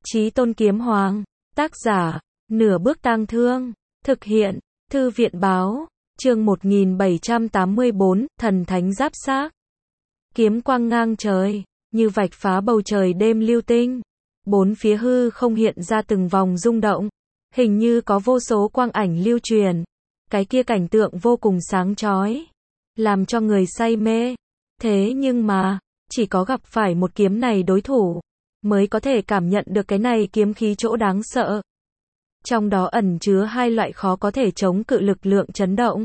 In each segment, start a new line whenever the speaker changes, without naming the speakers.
Chí Tôn Kiếm Hoàng. Tác giả, Nửa Bước Tang Thương. Thực hiện, Thư viện Báo. Chương 1784, Thần Thánh Giáp Xác. Kiếm quang ngang trời, như vạch phá bầu trời đêm lưu tinh. Bốn phía hư không hiện ra từng vòng rung động, hình như có vô số quang ảnh lưu truyền. Cái kia cảnh tượng vô cùng sáng chói, làm cho người say mê. Thế nhưng mà, chỉ có gặp phải một kiếm này đối thủ, mới có thể cảm nhận được cái này kiếm khí chỗ đáng sợ. Trong đó ẩn chứa hai loại khó có thể chống cự lực lượng chấn động,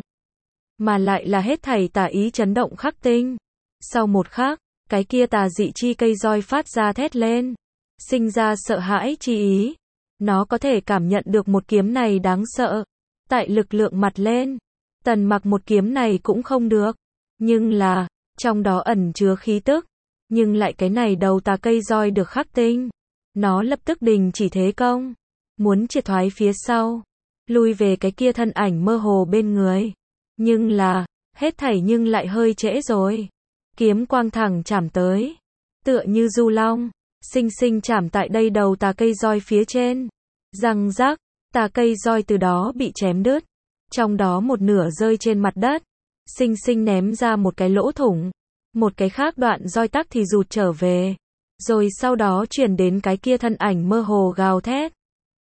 mà lại là hết thảy tà ý chấn động khắc tinh. Sau một khắc, cái kia tà dị chi cây roi phát ra thét lên, sinh ra sợ hãi chi ý. Nó có thể cảm nhận được một kiếm này đáng sợ. Tại lực lượng mặt lên, Tần Mặc một kiếm này cũng không được, nhưng là, trong đó ẩn chứa khí tức, nhưng lại cái này đầu tà cây roi được khắc tinh. Nó lập tức đình chỉ thế công, muốn triệt thoái phía sau, lui về cái kia thân ảnh mơ hồ bên người. Nhưng là, hết thảy nhưng lại hơi trễ rồi. Kiếm quang thẳng chạm tới, tựa như du long, sinh sinh chạm tại đây đầu tà cây roi phía trên. Răng rắc, tà cây roi từ đó bị chém đứt, trong đó một nửa rơi trên mặt đất, sinh sinh ném ra một cái lỗ thủng. Một cái khác đoạn roi tắc thì rụt trở về, rồi sau đó chuyển đến cái kia thân ảnh mơ hồ gào thét.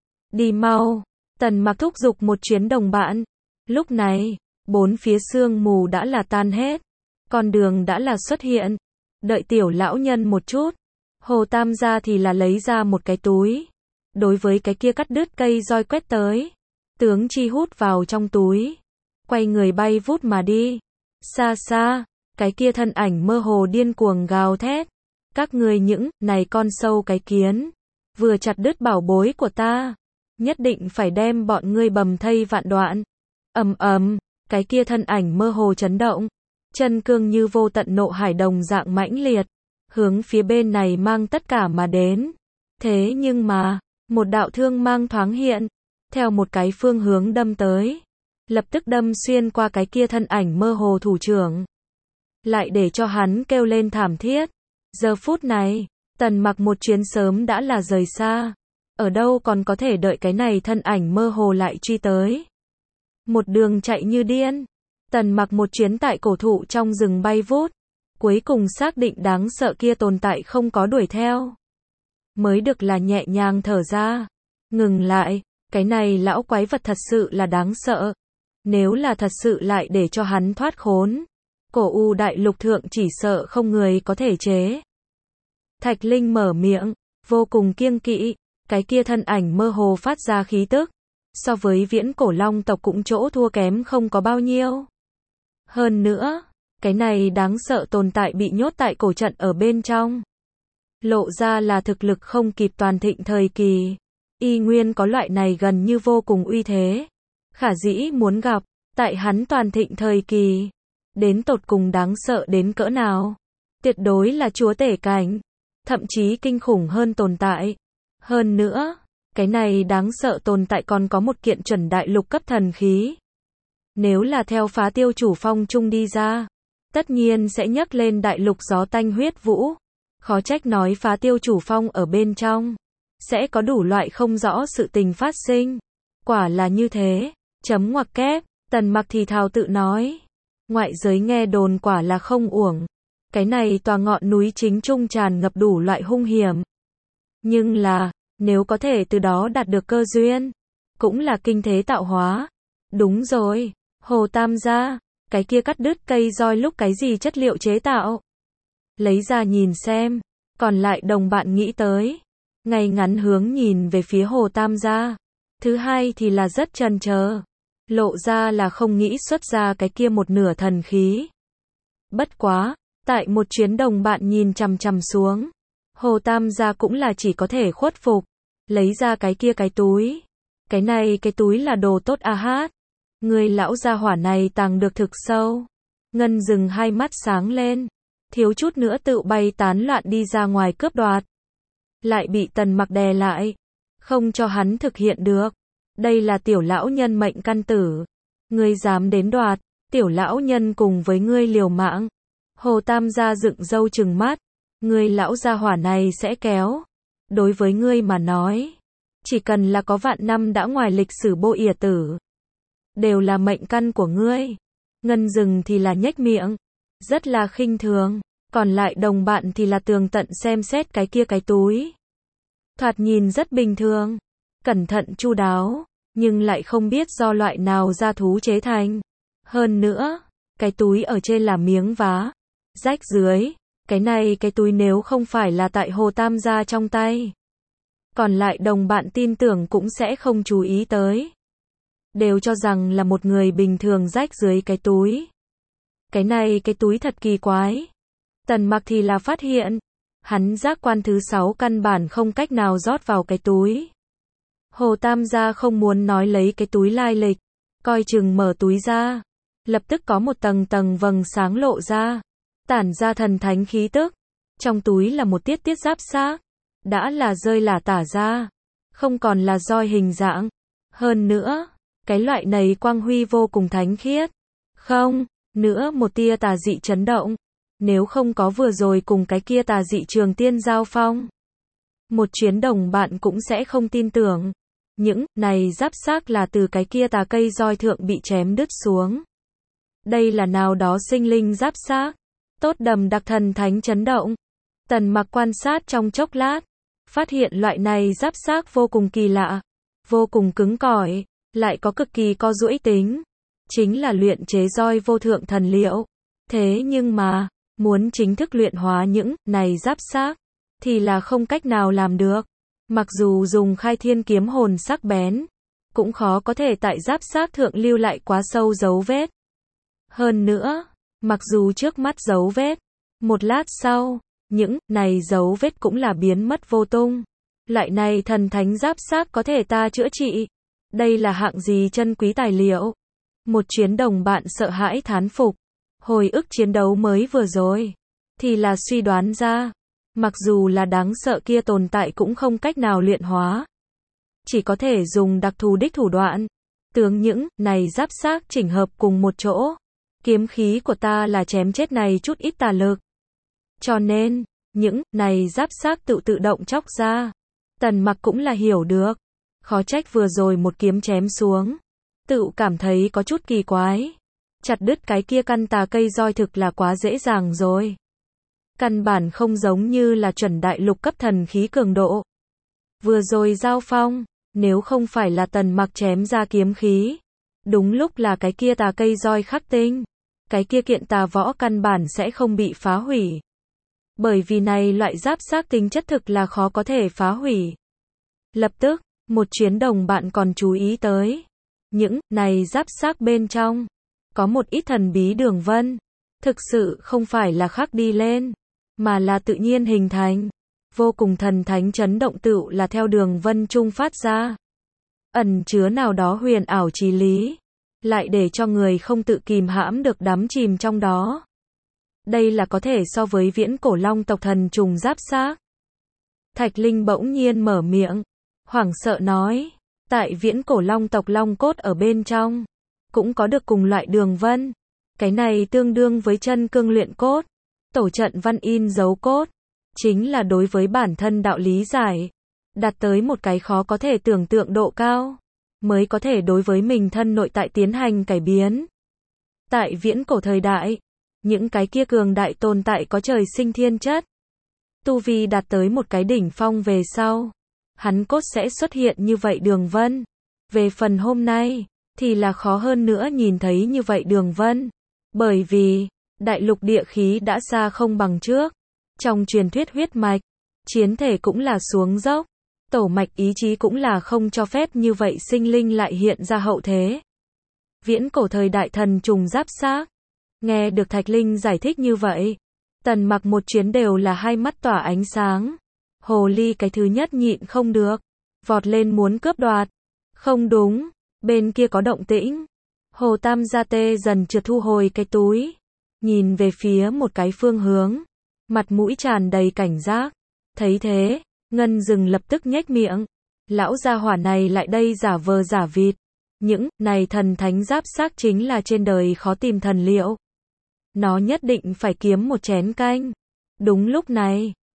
Đi mau, Tần Mặc thúc giục một chuyến đồng bạn. Lúc này, bốn phía sương mù đã là tan hết, con đường đã là xuất hiện. Đợi tiểu lão nhân một chút, Hồ Tam gia thì là lấy ra một cái túi, đối với cái kia cắt đứt cây roi quét tới. Tướng chi hút vào trong túi, quay người bay vút mà đi. Xa xa, cái kia thân ảnh mơ hồ điên cuồng gào thét. Các ngươi những này con sâu cái kiến, vừa chặt đứt bảo bối của ta, nhất định phải đem bọn ngươi bầm thây vạn đoạn. Ầm ầm, cái kia thân ảnh mơ hồ chấn động, chân cương như vô tận nộ hải đồng dạng mãnh liệt, hướng phía bên này mang tất cả mà đến. Thế nhưng mà, một đạo thương mang thoáng hiện, theo một cái phương hướng đâm tới, lập tức đâm xuyên qua cái kia thân ảnh mơ hồ thủ trưởng, lại để cho hắn kêu lên thảm thiết. Giờ phút này, Tần Mặc một chuyến sớm đã là rời xa, ở đâu còn có thể đợi cái này thân ảnh mơ hồ lại truy tới. Một đường chạy như điên, Tần Mặc một chuyến tại cổ thụ trong rừng bay vút, cuối cùng xác định đáng sợ kia tồn tại không có đuổi theo, mới được là nhẹ nhàng thở ra. Ngừng lại, cái này lão quái vật thật sự là đáng sợ. Nếu là thật sự lại để cho hắn thoát khốn, Cổ U đại lục thượng chỉ sợ không người có thể chế. Thạch Linh mở miệng, vô cùng kiêng kỵ, cái kia thân ảnh mơ hồ phát ra khí tức, so với viễn cổ long tộc cũng chỗ thua kém không có bao nhiêu. Hơn nữa, cái này đáng sợ tồn tại bị nhốt tại cổ trận ở bên trong, lộ ra là thực lực không kịp toàn thịnh thời kỳ. Y nguyên có loại này gần như vô cùng uy thế. Khả dĩ muốn gặp, tại hắn toàn thịnh thời kỳ, đến tột cùng đáng sợ đến cỡ nào. Tuyệt đối là chúa tể cảnh, thậm chí kinh khủng hơn tồn tại. Hơn nữa, cái này đáng sợ tồn tại còn có một kiện chuẩn đại lục cấp thần khí. Nếu là theo Phá Tiêu Chủ Phong chung đi ra, tất nhiên sẽ nhấc lên đại lục gió tanh huyết vũ. Khó trách nói Phá Tiêu Chủ Phong ở bên trong sẽ có đủ loại không rõ sự tình phát sinh. Quả là như thế. Chấm ngoặc kép, Tần Mặc thì thào tự nói. Ngoại giới nghe đồn quả là không uổng. Cái này tòa ngọn núi chính trung tràn ngập đủ loại hung hiểm. Nhưng là, nếu có thể từ đó đạt được cơ duyên, cũng là kinh thế tạo hóa. Đúng rồi, Hồ Tam gia, cái kia cắt đứt cây roi lúc cái gì chất liệu chế tạo? Lấy ra nhìn xem. Còn lại đồng bạn nghĩ tới, ngay ngắn hướng nhìn về phía Hồ Tam gia. Thứ hai thì là rất chần chờ, lộ ra là không nghĩ xuất ra cái kia một nửa thần khí. Bất quá, tại một chuyến đồng bạn nhìn chằm chằm xuống, Hồ Tam gia cũng là chỉ có thể khuất phục, lấy ra cái kia cái túi. Cái này cái túi là đồ tốt a hát. Người lão gia hỏa này tàng được thực sâu. Ngân Dừng hai mắt sáng lên, thiếu chút nữa tự bay tán loạn đi ra ngoài cướp đoạt. Lại bị Tần Mặc đè lại, không cho hắn thực hiện được. Đây là tiểu lão nhân mệnh căn tử. Ngươi dám đến đoạt, tiểu lão nhân cùng với ngươi liều mạng. Hồ Tam gia dựng râu trừng mắt. Ngươi lão gia hỏa này sẽ kéo. đối với ngươi mà nói, chỉ cần là có vạn năm đã ngoài lịch sử Bô Ỉa Tử, đều là mệnh căn của ngươi. Ngân Dừng thì là nhếch miệng, rất là khinh thường, còn lại đồng bạn thì là tường tận xem xét cái kia cái túi. Thoạt nhìn rất bình thường, cẩn thận chu đáo, nhưng lại không biết do loại nào gia thú chế thành. Hơn nữa, cái túi ở trên là miếng vá, rách dưới, cái này cái túi nếu không phải là tại Hồ Tam gia trong tay, còn lại đồng bạn tin tưởng cũng sẽ không chú ý tới. Đều cho rằng là một người bình thường rách dưới cái túi. Cái này cái túi thật kỳ quái. Tần Mặc thì là phát hiện, hắn giác quan thứ 6 căn bản không cách nào rót vào cái túi. Hồ Tam gia không muốn nói lấy cái túi lai lịch, coi chừng mở túi ra, lập tức có một tầng tầng vầng sáng lộ ra, tản ra thần thánh khí tức. Trong túi là một tiết giáp xác, đã là rơi lả tả ra, không còn là roi hình dạng. Hơn nữa, cái loại này quang huy vô cùng thánh khiết. Không, nữa một tia tà dị chấn động. Nếu không có vừa rồi cùng cái kia tà dị Trường Tiên giao phong, một chuyến đồng bạn cũng sẽ không tin tưởng. Những này giáp xác là từ cái kia tà cây roi thượng bị chém đứt xuống. Đây là nào đó sinh linh giáp xác, tốt đầm đặc thần thánh chấn động. Tần Mặc quan sát trong chốc lát, phát hiện loại này giáp xác vô cùng kỳ lạ, vô cùng cứng cỏi, lại có cực kỳ co duỗi tính, chính là luyện chế roi vô thượng thần liệu. Thế nhưng mà, muốn chính thức luyện hóa những này giáp xác, thì là không cách nào làm được. Mặc dù dùng khai thiên kiếm hồn sắc bén, cũng khó có thể tại giáp xác thượng lưu lại quá sâu dấu vết. Hơn nữa, mặc dù trước mắt dấu vết, một lát sau, những này dấu vết cũng là biến mất vô tung. Loại này thần thánh giáp xác có thể ta chữa trị. Đây là hạng gì chân quý tài liệu? Một chuyến đồng bạn sợ hãi thán phục. Hồi ức chiến đấu mới vừa rồi, thì là suy đoán ra, mặc dù là đáng sợ kia tồn tại cũng không cách nào luyện hóa, chỉ có thể dùng đặc thù đích thủ đoạn, tướng những này giáp xác chỉnh hợp cùng một chỗ. Kiếm khí của ta là chém chết này chút ít tà lực, cho nên những này giáp xác tự động chóc ra. Tần Mặc cũng là hiểu được, khó trách vừa rồi một kiếm chém xuống, tự cảm thấy có chút kỳ quái. Chặt đứt cái kia căn tà cây roi thực là quá dễ dàng rồi. Căn bản không giống như là chuẩn đại lục cấp thần khí cường độ. Vừa rồi giao phong, nếu không phải là Tần Mặc chém ra kiếm khí, đúng lúc là cái kia tà cây roi khắc tinh, cái kia kiện tà võ căn bản sẽ không bị phá hủy. Bởi vì này loại giáp xác tính chất thực là khó có thể phá hủy. Lập tức, một chuyến đồng bạn còn chú ý tới, những này giáp xác bên trong có một ít thần bí đường vân, thực sự không phải là khắc đi lên, mà là tự nhiên hình thành. Vô cùng thần thánh chấn động tựu là theo đường vân trung phát ra. Ẩn chứa nào đó huyền ảo trí lý, lại để cho người không tự kìm hãm được đắm chìm trong đó. Đây là có thể so với viễn cổ long tộc thần trùng giáp xác. Thạch Linh bỗng nhiên mở miệng, hoảng sợ nói, tại viễn cổ long tộc long cốt ở bên trong, cũng có được cùng loại đường vân. Cái này tương đương với chân cương luyện cốt, tổ trận văn in dấu cốt, chính là đối với bản thân đạo lý giải, đạt tới một cái khó có thể tưởng tượng độ cao, mới có thể đối với mình thân nội tại tiến hành cải biến. Tại viễn cổ thời đại, những cái kia cường đại tồn tại có trời sinh thiên chất, tu vi đạt tới một cái đỉnh phong về sau, hắn cốt sẽ xuất hiện như vậy đường vân. Về phần hôm nay, thì là khó hơn nữa nhìn thấy như vậy đường vân, bởi vì đại lục địa khí đã xa không bằng trước. Trong truyền thuyết huyết mạch, chiến thể cũng là xuống dốc, tổ mạch ý chí cũng là không cho phép như vậy sinh linh lại hiện ra hậu thế. Viễn cổ thời đại thần trùng giáp xác. Nghe được Thạch Linh giải thích như vậy, Tần Mặc một chuyến đều là hai mắt tỏa ánh sáng. Hồ ly cái thứ nhất nhịn không được, vọt lên muốn cướp đoạt. Không đúng, bên kia có động tĩnh. Hồ Tam gia tê dần trượt thu hồi cái túi, nhìn về phía một cái phương hướng, mặt mũi tràn đầy cảnh giác. Thấy thế, Ngân Dừng lập tức nhếch miệng. Lão gia hỏa này lại đây giả vờ giả vịt. Những này thần thánh giáp xác chính là trên đời khó tìm thần liệu. Nó nhất định phải kiếm một chén canh. Đúng lúc này,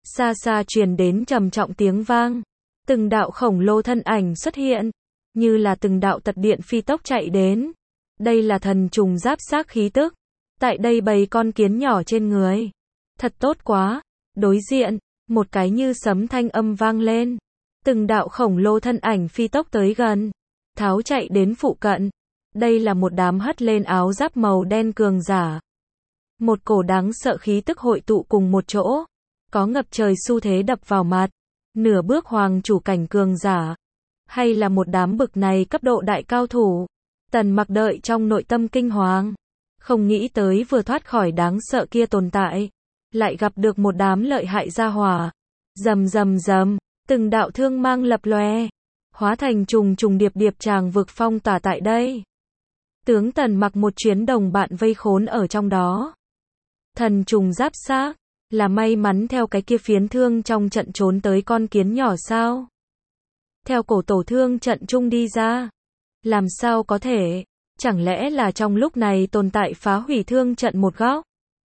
Xa xa truyền đến trầm trọng tiếng vang. Từng đạo khổng lồ thân ảnh xuất hiện, như là từng đạo tật điện phi tốc chạy đến. Đây là thần trùng giáp xác khí tức. Tại đây bầy con kiến nhỏ trên người. Thật tốt quá. Đối diện, một cái như sấm thanh âm vang lên. Từng đạo khổng lồ thân ảnh phi tốc tới gần. Tháo chạy đến phụ cận. Đây là một đám hất lên áo giáp màu đen cường giả. Một cổ đáng sợ khí tức hội tụ cùng một chỗ. Có ngập trời xu thế đập vào mặt. Nửa bước hoàng chủ cảnh cường giả. Hay là một đám bực này cấp độ đại cao thủ. Tần Mặc đợi trong nội tâm kinh hoàng. Không nghĩ tới vừa thoát khỏi đáng sợ kia tồn tại. Lại gặp được một đám lợi hại gia hỏa. Rầm rầm rầm. Từng đạo thương mang lập lòe. Hóa thành trùng trùng điệp điệp tràng vực phong tỏa tại đây. Tướng Tần Mặc một chuyến đồng bạn vây khốn ở trong đó. Thần trùng giáp xác. Là may mắn theo cái kia phiến thương trong trận trốn tới con kiến nhỏ sao? Theo cổ tổ thương trận trung đi ra. Làm sao có thể? Chẳng lẽ là trong lúc này tồn tại phá hủy thương trận một góc?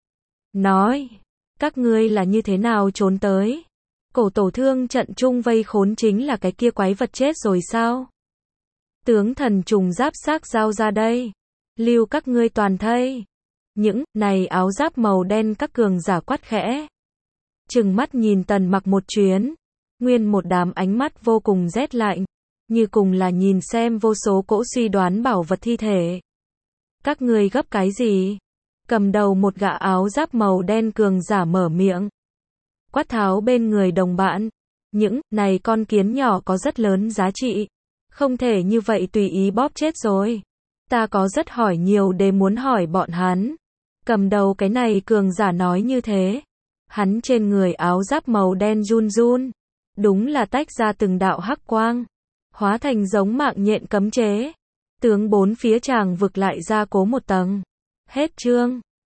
Nói, các ngươi là như thế nào trốn tới? Cổ tổ thương trận trung vây khốn chính là cái kia quái vật chết rồi sao? Tướng thần trùng giáp xác giao ra đây. Lưu các ngươi toàn thây. Những này áo giáp màu đen các cường giả quát khẽ. Trừng mắt nhìn Tần Mặc một chuyến. Nguyên một đám ánh mắt vô cùng rét lạnh. Như cùng là nhìn xem vô số cỗ suy đoán bảo vật thi thể. Các ngươi gấp cái gì? Cầm đầu một gã áo giáp màu đen cường giả mở miệng. Quát tháo bên người đồng bạn. Những này con kiến nhỏ có rất lớn giá trị. Không thể như vậy tùy ý bóp chết rồi. Ta có rất hỏi nhiều để muốn hỏi bọn hắn. Cầm đầu cái này cường giả nói như thế. Hắn trên người áo giáp màu đen run run. Đúng là tách ra từng đạo hắc quang. Hóa thành giống mạng nhện cấm chế. Tướng bốn phía tràng vực lại ra cố một tầng. Hết chương.